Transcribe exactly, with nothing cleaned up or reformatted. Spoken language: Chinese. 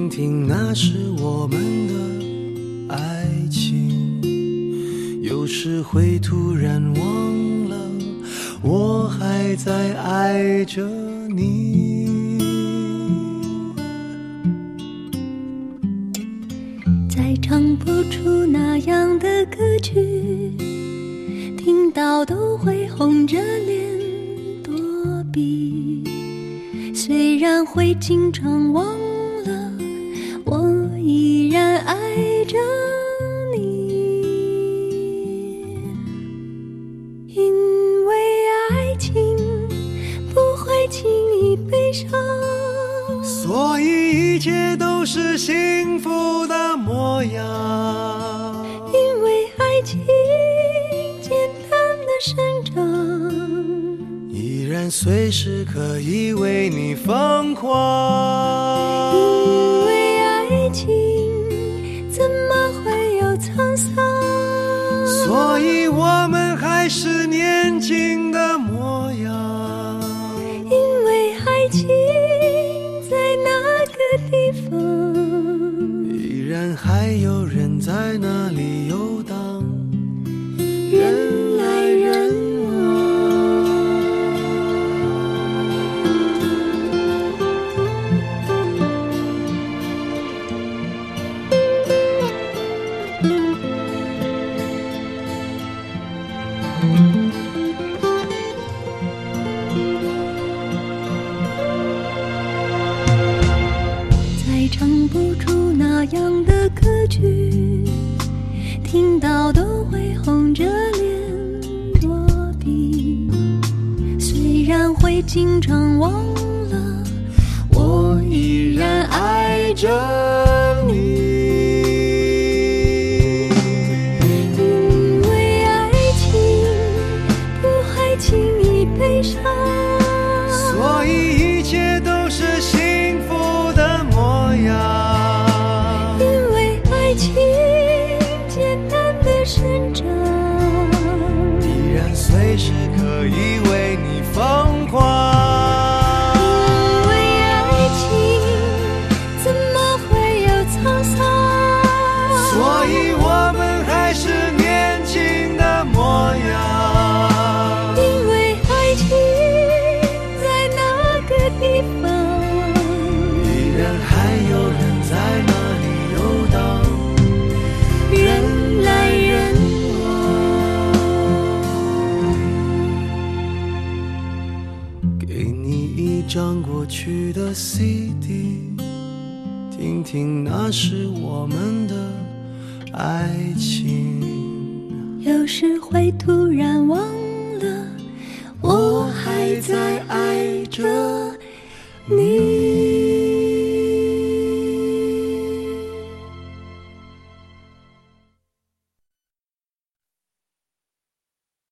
听听那是我们的爱情，有时会突然忘了我还在爱着你。 再唱不出那样的歌曲，听到都会红着脸躲避，虽然会经常忘了我依然爱着你。因为爱情不会轻易悲伤， 所以一切都是幸福的模样。 因为爱情简单的生长， 依然随时可以为你疯狂。 因为爱情怎么会有沧桑， 所以我们还是年轻的模样。 因为爱情在那个地方， 依然还有人在那里游荡，人来人再唱不出那样的歌曲，听到都会红着脸躲避，虽然会经常忘了我依然爱着你。因为爱情不会轻易悲伤， 所以一切都是幸福的模样。 因为爱情简单的生长， 依然随时可以为你疯狂。 因为爱情怎么会有沧桑， 所以我们还是年轻的模样。 因为爱情在那个地方， 依然还有人在那里游荡， 人来人往。给你一张过去的 C D， 听听那是我们的爱情。 有时会突然忘